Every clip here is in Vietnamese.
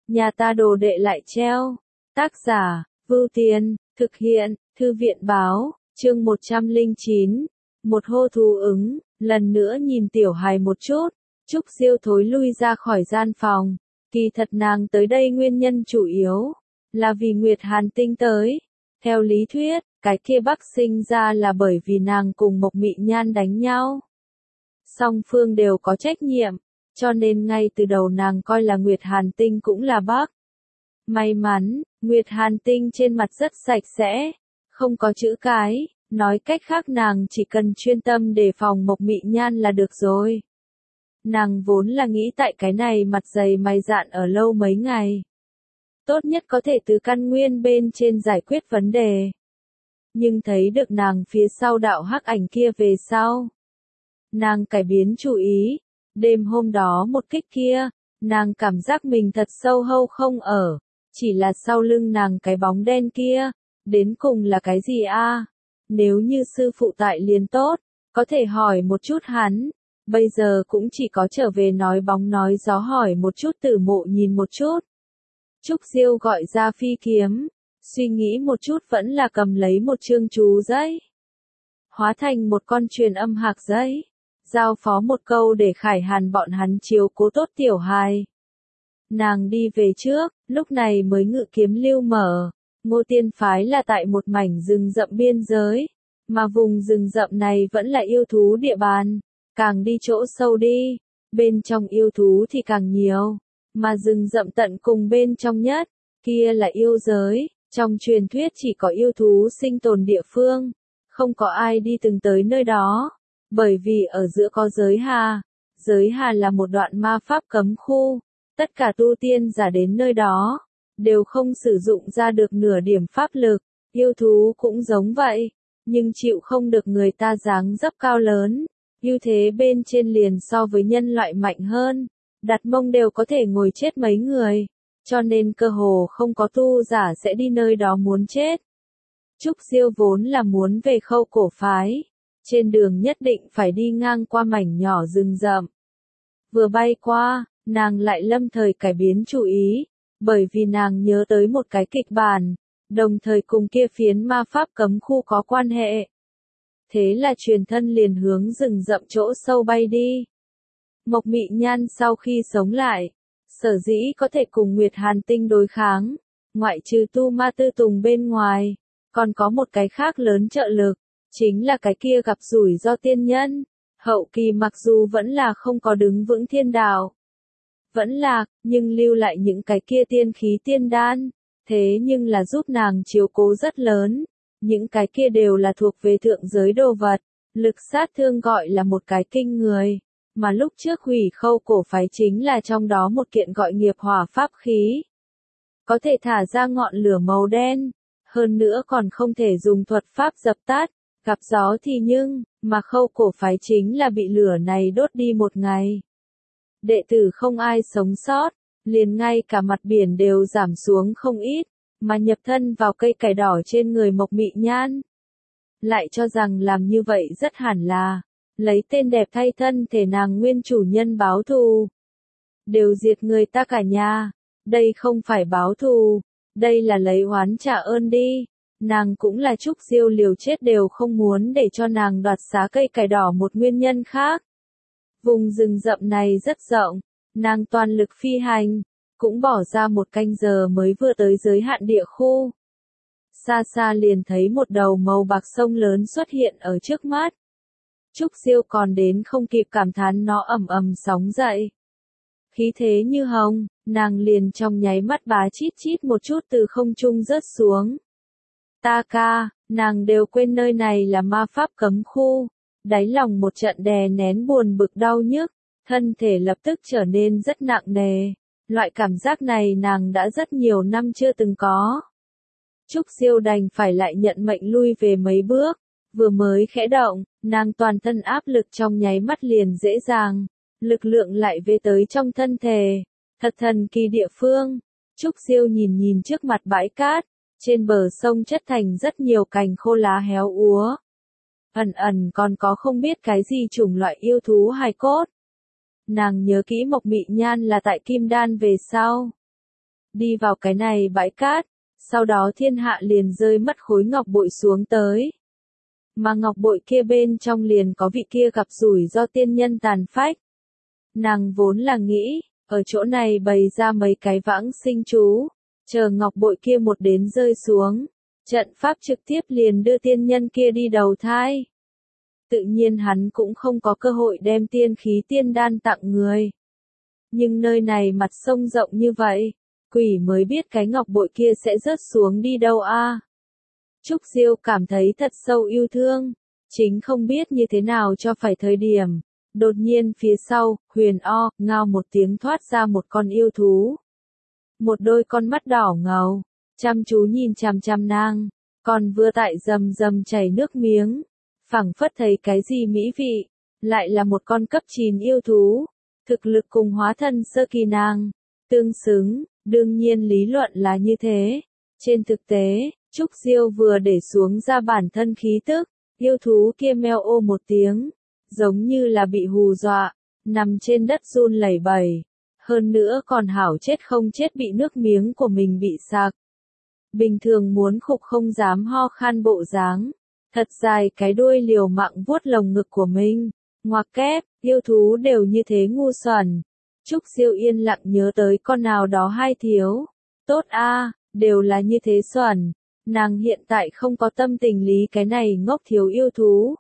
nhà ta đồ đệ lại treo. Tác giả, Vưu Tiên, thực hiện, Thư viện Báo, chương 109. Một hô thú ứng, lần nữa nhìn tiểu hài một chút, Trúc Diêu thối lui ra khỏi gian phòng. Kỳ thật nàng tới đây nguyên nhân chủ yếu là vì Nguyệt Hàn Tinh tới. Theo lý thuyết, cái kia Bắc sinh ra là bởi vì nàng cùng Mộc Mị Nhan đánh nhau. Song phương đều có trách nhiệm, cho nên ngay từ đầu nàng coi là Nguyệt Hàn Tinh cũng là Bắc. May mắn, Nguyệt Hàn Tinh trên mặt rất sạch sẽ, không có chữ cái, nói cách khác nàng chỉ cần chuyên tâm đề phòng Mộc Mị Nhan là được rồi. Nàng vốn là nghĩ tại cái này mặt dày mày dạn ở lâu mấy ngày. Tốt nhất có thể từ căn nguyên bên trên giải quyết vấn đề. Nhưng thấy được nàng phía sau đạo hắc ảnh kia về sau. Nàng cải biến chủ ý, đêm hôm đó một kích kia, nàng cảm giác mình thật sâu hâu không ở, chỉ là sau lưng nàng cái bóng đen kia, đến cùng là cái gì a? Nếu như sư phụ tại liền tốt, có thể hỏi một chút hắn, bây giờ cũng chỉ có trở về nói bóng nói gió hỏi một chút Tử Mộ nhìn một chút. Trúc Diêu gọi ra phi kiếm, suy nghĩ một chút vẫn là cầm lấy một chương chú giấy. Hóa thành một con truyền âm hạc giấy, giao phó một câu để Khải Hàn bọn hắn chiếu cố tốt tiểu hài. Nàng đi về trước, lúc này mới ngự kiếm lưu mở. Ngô Tiên phái là tại một mảnh rừng rậm biên giới, mà vùng rừng rậm này vẫn là yêu thú địa bàn. Càng đi chỗ sâu đi, bên trong yêu thú thì càng nhiều, mà rừng rậm tận cùng bên trong nhất, kia là yêu giới, trong truyền thuyết chỉ có yêu thú sinh tồn địa phương, không có ai đi từng tới nơi đó, bởi vì ở giữa có giới hà là một đoạn ma pháp cấm khu, tất cả tu tiên giả đến nơi đó, đều không sử dụng ra được nửa điểm pháp lực, yêu thú cũng giống vậy, nhưng chịu không được người ta dáng dấp cao lớn. Ưu thế bên trên liền so với nhân loại mạnh hơn, đặt mông đều có thể ngồi chết mấy người, cho nên cơ hồ không có tu giả sẽ đi nơi đó muốn chết. Trúc Diêu vốn là muốn về Khâu Cổ phái, trên đường nhất định phải đi ngang qua mảnh nhỏ rừng rậm. Vừa bay qua, nàng lại lâm thời cải biến chủ ý, bởi vì nàng nhớ tới một cái kịch bản, đồng thời cùng kia phiến ma pháp cấm khu có quan hệ. Thế là truyền thân liền hướng rừng rậm chỗ sâu bay đi. Mộc Mị Nhan sau khi sống lại, sở dĩ có thể cùng Nguyệt Hàn Tinh đối kháng, ngoại trừ tu ma tư tùng bên ngoài, còn có một cái khác lớn trợ lực, chính là cái kia gặp rủi ro tiên nhân, hậu kỳ mặc dù vẫn là không có đứng vững thiên đạo, vẫn lạc, nhưng lưu lại những cái kia tiên khí tiên đan, thế nhưng là giúp nàng chiếu cố rất lớn. Những cái kia đều là thuộc về thượng giới đồ vật, lực sát thương gọi là một cái kinh người, mà lúc trước hủy Khâu Cổ phái chính là trong đó một kiện gọi nghiệp hỏa pháp khí. Có thể thả ra ngọn lửa màu đen, hơn nữa còn không thể dùng thuật pháp dập tắt, gặp gió thì mà Khâu Cổ phái chính là bị lửa này đốt đi một ngày. Đệ tử không ai sống sót, liền ngay cả mặt biển đều giảm xuống không ít. Mà nhập thân vào cây cải đỏ trên người Mộc Mị Nhan. Lại cho rằng làm như vậy rất hẳn là, lấy tên đẹp thay thân thể nàng nguyên chủ nhân báo thù. Đều diệt người ta cả nhà, đây không phải báo thù, đây là lấy oán trả ơn đi. Nàng cũng là Trúc Diêu liều chết đều không muốn để cho nàng đoạt xá cây cải đỏ một nguyên nhân khác. Vùng rừng rậm này rất rộng, nàng toàn lực phi hành. Cũng bỏ ra một canh giờ mới vừa tới giới hạn địa khu. Xa xa liền thấy một đầu màu bạc sông lớn xuất hiện ở trước mắt. Trúc Diêu còn đến không kịp cảm thán nó ầm ầm sóng dậy. Khí thế như hồng, nàng liền trong nháy mắt bá chít chít một chút từ không trung rớt xuống. Ta ca, nàng đều quên nơi này là ma pháp cấm khu. Đáy lòng một trận đè nén buồn bực đau nhức, thân thể lập tức trở nên rất nặng nề. Loại cảm giác này nàng đã rất nhiều năm chưa từng có. Trúc Diêu đành phải lại nhận mệnh lui về mấy bước, vừa mới khẽ động, nàng toàn thân áp lực trong nháy mắt liền dễ dàng, lực lượng lại về tới trong thân thể, thật thần kỳ địa phương. Trúc Diêu nhìn nhìn trước mặt bãi cát, trên bờ sông chất thành rất nhiều cành khô lá héo úa. Ẩn ẩn còn có không biết cái gì chủng loại yêu thú hài cốt. Nàng nhớ kỹ Mộc Mị Nhan là tại Kim Đan về sau. đi vào cái này bãi cát, sau đó thiên hạ liền rơi mất khối ngọc bội xuống tới. Mà ngọc bội kia bên trong liền có vị kia gặp rủi do tiên nhân tàn phách. Nàng vốn là nghĩ, ở chỗ này bày ra mấy cái vãng sinh chú, chờ ngọc bội kia một đến rơi xuống, trận pháp trực tiếp liền đưa tiên nhân kia đi đầu thai. Tự nhiên hắn cũng không có cơ hội đem tiên khí tiên đan tặng người. Nhưng nơi này mặt sông rộng như vậy, quỷ mới biết cái ngọc bội kia sẽ rớt xuống đi đâu a. Trúc Diêu cảm thấy thật sâu yêu thương, chính không biết như thế nào cho phải thời điểm. Đột nhiên phía sau, huyền o, ngao một tiếng thoát ra một con yêu thú. Một đôi con mắt đỏ ngầu, chăm chú nhìn chằm chằm nàng, còn vừa tại rầm rầm chảy nước miếng, phảng phất thấy cái gì mỹ vị, lại là một con cấp 9 yêu thú, thực lực cùng hóa thân sơ kỳ nàng, tương xứng, đương nhiên lý luận là như thế. Trên thực tế, Trúc Diêu vừa để xuống ra bản thân khí tức, yêu thú kia meo ô một tiếng, giống như là bị hù dọa, nằm trên đất run lẩy bẩy, hơn nữa còn hảo chết không chết bị nước miếng của mình bị sặc. Bình thường muốn khục không dám ho khan bộ dáng, thật dài cái đuôi liều mạng vuốt lồng ngực của mình, ngoặc kép, yêu thú đều như thế ngu xuẩn. Trúc Diêu yên lặng nhớ tới con nào đó hai thiếu, tốt a, đều là như thế xuẩn, nàng hiện tại không có tâm tình lý cái này ngốc thiếu yêu thú.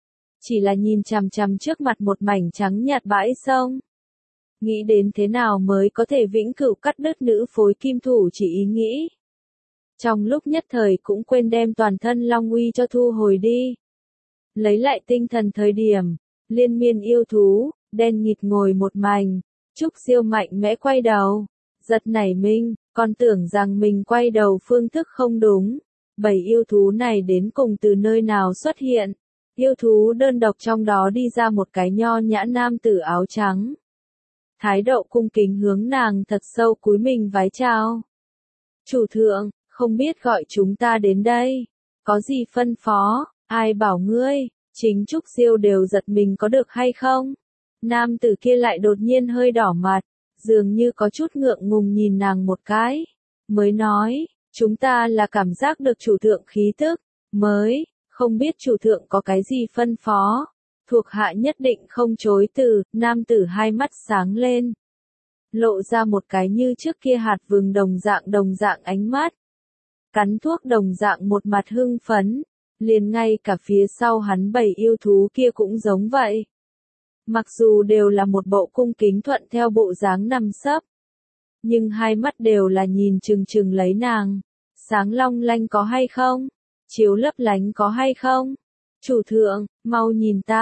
Chỉ là nhìn chằm chằm trước mặt một mảnh trắng nhạt bãi sông. Nghĩ đến thế nào mới có thể vĩnh cửu cắt đứt nữ phối kim thủ chỉ ý nghĩ. Trong lúc nhất thời cũng quên đem toàn thân long uy cho thu hồi đi. Lấy lại tinh thần thời điểm, liên miên yêu thú, đen nghịt ngồi một mảnh, Trúc Diêu mạnh mẽ quay đầu, giật nảy mình, còn tưởng rằng mình quay đầu phương thức không đúng. Bảy yêu thú này đến cùng từ nơi nào xuất hiện? Yêu thú đơn độc trong đó đi ra một cái nho nhã nam tử áo trắng. Thái độ cung kính hướng nàng thật sâu cúi mình vái chào. Chủ thượng, không biết gọi chúng ta đến đây, có gì phân phó, ai bảo ngươi, chính Trúc Diêu đều giật mình có được hay không? Nam tử kia lại đột nhiên hơi đỏ mặt, dường như có chút ngượng ngùng nhìn nàng một cái, mới nói, chúng ta là cảm giác được chủ thượng khí tức, mới, không biết chủ thượng có cái gì phân phó, thuộc hạ nhất định không chối từ, nam tử hai mắt sáng lên, lộ ra một cái như trước kia hạt vừng đồng dạng ánh mắt, cắn thuốc đồng dạng một mặt hưng phấn, liền ngay cả phía sau hắn bảy yêu thú kia cũng giống vậy. Mặc dù đều là một bộ cung kính thuận theo bộ dáng nằm sấp, nhưng hai mắt đều là nhìn chừng chừng lấy nàng, sáng long lanh có hay không, chiếu lấp lánh có hay không. Chủ thượng, mau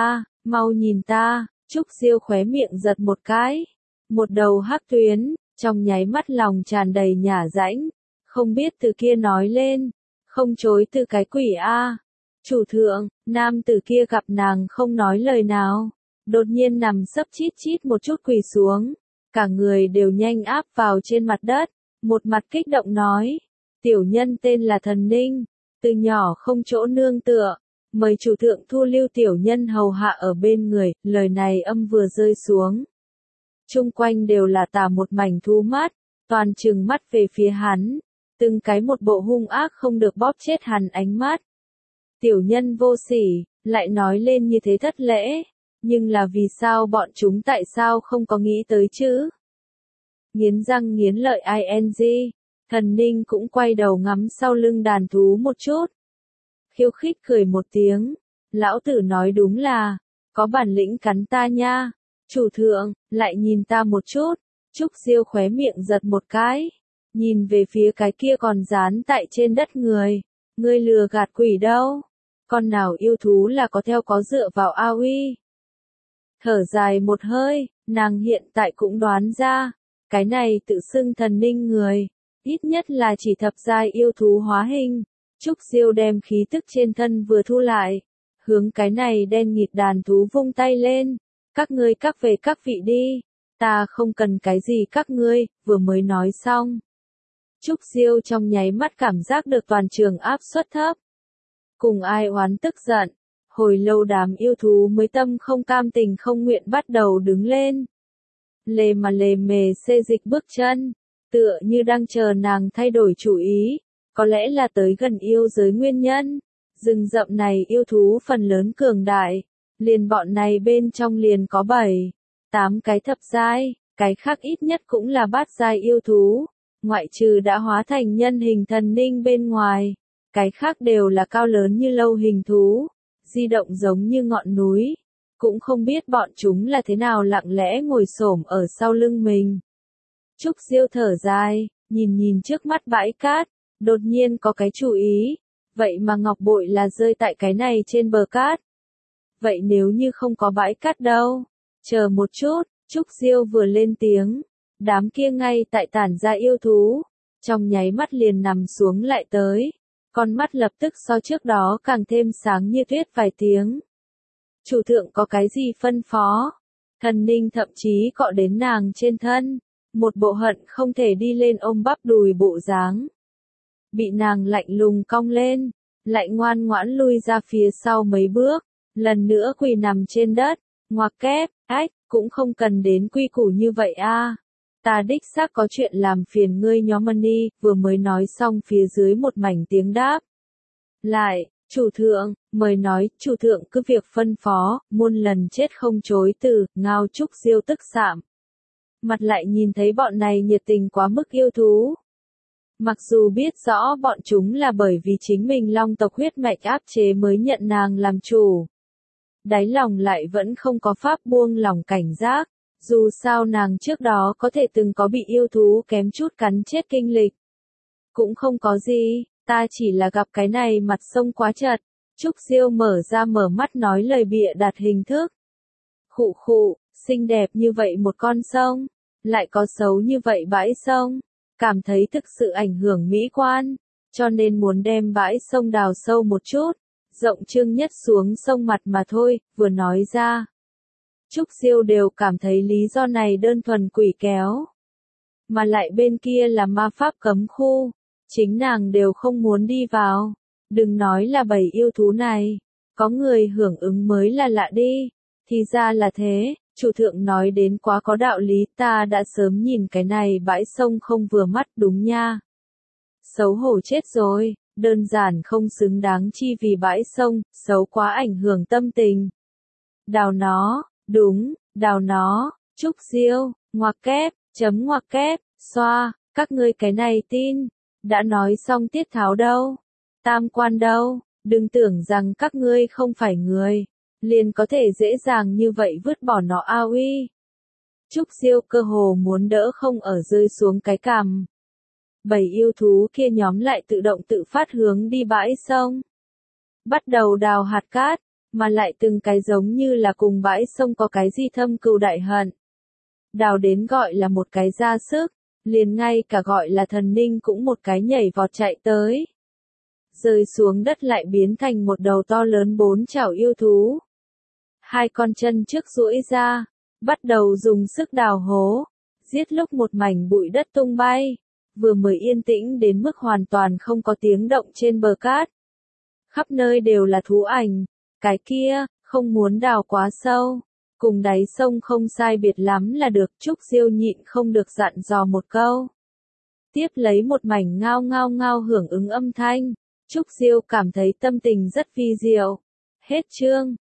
nhìn ta, Trúc Diêu khóe miệng giật một cái, một đầu hắc tuyến, trong nháy mắt lòng tràn đầy nhả rãnh, không biết từ kia nói lên, không chối từ cái quỷ a. Chủ thượng, nam tử kia gặp nàng không nói lời nào, đột nhiên nằm sấp chít chít một chút quỳ xuống, cả người đều nhanh áp vào trên mặt đất, một mặt kích động nói, tiểu nhân tên là Thần Ninh, từ nhỏ không chỗ nương tựa, mời chủ thượng thu lưu tiểu nhân hầu hạ ở bên người, lời này âm vừa rơi xuống. Chung quanh đều là tà một mảnh thú mắt, toàn trừng mắt về phía hắn, từng cái một bộ hung ác không được bóp chết hắn ánh mắt. Tiểu nhân vô sỉ, lại nói lên như thế thất lễ, nhưng là vì sao bọn chúng tại sao không có nghĩ tới chứ? Nghiến răng nghiến lợi ing, Thần Ninh cũng quay đầu ngắm sau lưng đàn thú một chút. Khiêu khích cười một tiếng, lão tử nói đúng là, có bản lĩnh cắn ta nha, chủ thượng, lại nhìn ta một chút, Trúc Diêu khóe miệng giật một cái, nhìn về phía cái kia còn dán tại trên đất người, ngươi lừa gạt quỷ đâu, con nào yêu thú là có theo có dựa vào a uy. Thở dài một hơi, nàng hiện tại cũng đoán ra, cái này tự xưng Thần Ninh người, ít nhất là chỉ thập giai yêu thú hóa hình. Trúc Diêu đem khí tức trên thân vừa thu lại, hướng cái này đen nghịt đàn thú vung tay lên, các ngươi các về các vị đi, ta không cần cái gì các ngươi, vừa mới nói xong. Trúc Diêu trong nháy mắt cảm giác được toàn trường áp suất thấp. Cùng ai oán tức giận, hồi lâu đám yêu thú mới tâm không cam tình không nguyện bắt đầu đứng lên. Lề mà lề mề xê dịch bước chân, tựa như đang chờ nàng thay đổi chủ ý, có lẽ là tới gần yêu giới nguyên nhân. Rừng rậm này yêu thú phần lớn cường đại, liền bọn này bên trong liền có 7, 8 cái thập giai, cái khác ít nhất cũng là bát giai yêu thú, ngoại trừ đã hóa thành nhân hình thần ninh bên ngoài, cái khác đều là cao lớn như lâu hình thú, di động giống như ngọn núi, cũng không biết bọn chúng là thế nào lặng lẽ ngồi xổm ở sau lưng mình. Trúc Diêu thở dài, nhìn nhìn trước mắt bãi cát, đột nhiên có cái chú ý, vậy mà ngọc bội là rơi tại cái này trên bờ cát. Vậy nếu như không có bãi cát đâu? Chờ một chút, Trúc Diêu vừa lên tiếng, đám kia ngay tại tản ra yêu thú, trong nháy mắt liền nằm xuống lại tới, con mắt lập tức so trước đó càng thêm sáng như tuyết vài tiếng. Chủ thượng có cái gì phân phó? Thần ninh thậm chí cọ đến nàng trên thân, một bộ hận không thể đi lên ôm bắp đùi bộ dáng. Bị nàng lạnh lùng cong lên, lại ngoan ngoãn lui ra phía sau mấy bước, lần nữa quỳ nằm trên đất, ngoặc kép, ách, cũng không cần đến quy củ như vậy a. Ta đích xác có chuyện làm phiền ngươi nhóm Mani, vừa mới nói xong phía dưới một mảnh tiếng đáp. Lại, chủ thượng, mời nói, chủ thượng cứ việc phân phó, muôn lần chết không chối từ, ngao Trúc Diêu tức sạm. Mặt lại nhìn thấy bọn này nhiệt tình quá mức yêu thú. Mặc dù biết rõ bọn chúng là bởi vì chính mình long tộc huyết mạch áp chế mới nhận nàng làm chủ. Đáy lòng lại vẫn không có pháp buông lòng cảnh giác, dù sao nàng trước đó có thể từng có bị yêu thú kém chút cắn chết kinh lịch. Cũng không có gì, ta chỉ là gặp cái này mặt sông quá chật. Trúc Diêu mở mắt nói lời bịa đặt hình thức. Khụ khụ, xinh đẹp như vậy một con sông, lại có xấu như vậy bãi sông, cảm thấy thực sự ảnh hưởng mỹ quan, cho nên muốn đem bãi sông đào sâu một chút, rộng trương nhất xuống sông mặt mà thôi, vừa nói ra. Trúc Diêu đều cảm thấy lý do này đơn thuần quỷ kéo. Mà lại bên kia là ma pháp cấm khu, chính nàng đều không muốn đi vào, đừng nói là bầy yêu thú này, có người hưởng ứng mới là lạ đi, thì ra là thế. Chủ thượng nói đến quá có đạo lý, ta đã sớm nhìn cái này bãi sông không vừa mắt đúng nha. Xấu hổ chết rồi, đơn giản không xứng đáng chi vì bãi sông, xấu quá ảnh hưởng tâm tình. Đào nó, đúng, đào nó, Trúc Diêu, ngoặc kép, chấm ngoặc kép, xoa, các ngươi cái này tin, đã nói xong tiết tháo đâu, tam quan đâu, đừng tưởng rằng các ngươi không phải người. Liền có thể dễ dàng như vậy vứt bỏ nó a uy. Trúc Diêu cơ hồ muốn đỡ không ở rơi xuống cái cằm. Bầy yêu thú kia nhóm lại tự động tự phát hướng đi bãi sông. Bắt đầu đào hạt cát, mà lại từng cái giống như là cùng bãi sông có cái gì thâm cừu đại hận. Đào đến gọi là một cái ra sức, liền ngay cả gọi là thần ninh cũng một cái nhảy vọt chạy tới. Rơi xuống đất lại biến thành một đầu to lớn 4 chảo yêu thú. Hai con chân trước duỗi ra, bắt đầu dùng sức đào hố, giết lúc một mảnh bụi đất tung bay, vừa mới yên tĩnh đến mức hoàn toàn không có tiếng động trên bờ cát. Khắp nơi đều là thú ảnh, cái kia, không muốn đào quá sâu, cùng đáy sông không sai biệt lắm là được. Trúc Diêu nhịn không được dặn dò một câu. Tiếp lấy một mảnh ngao ngao ngao hưởng ứng âm thanh, Trúc Diêu cảm thấy tâm tình rất vi diệu. Hết chương.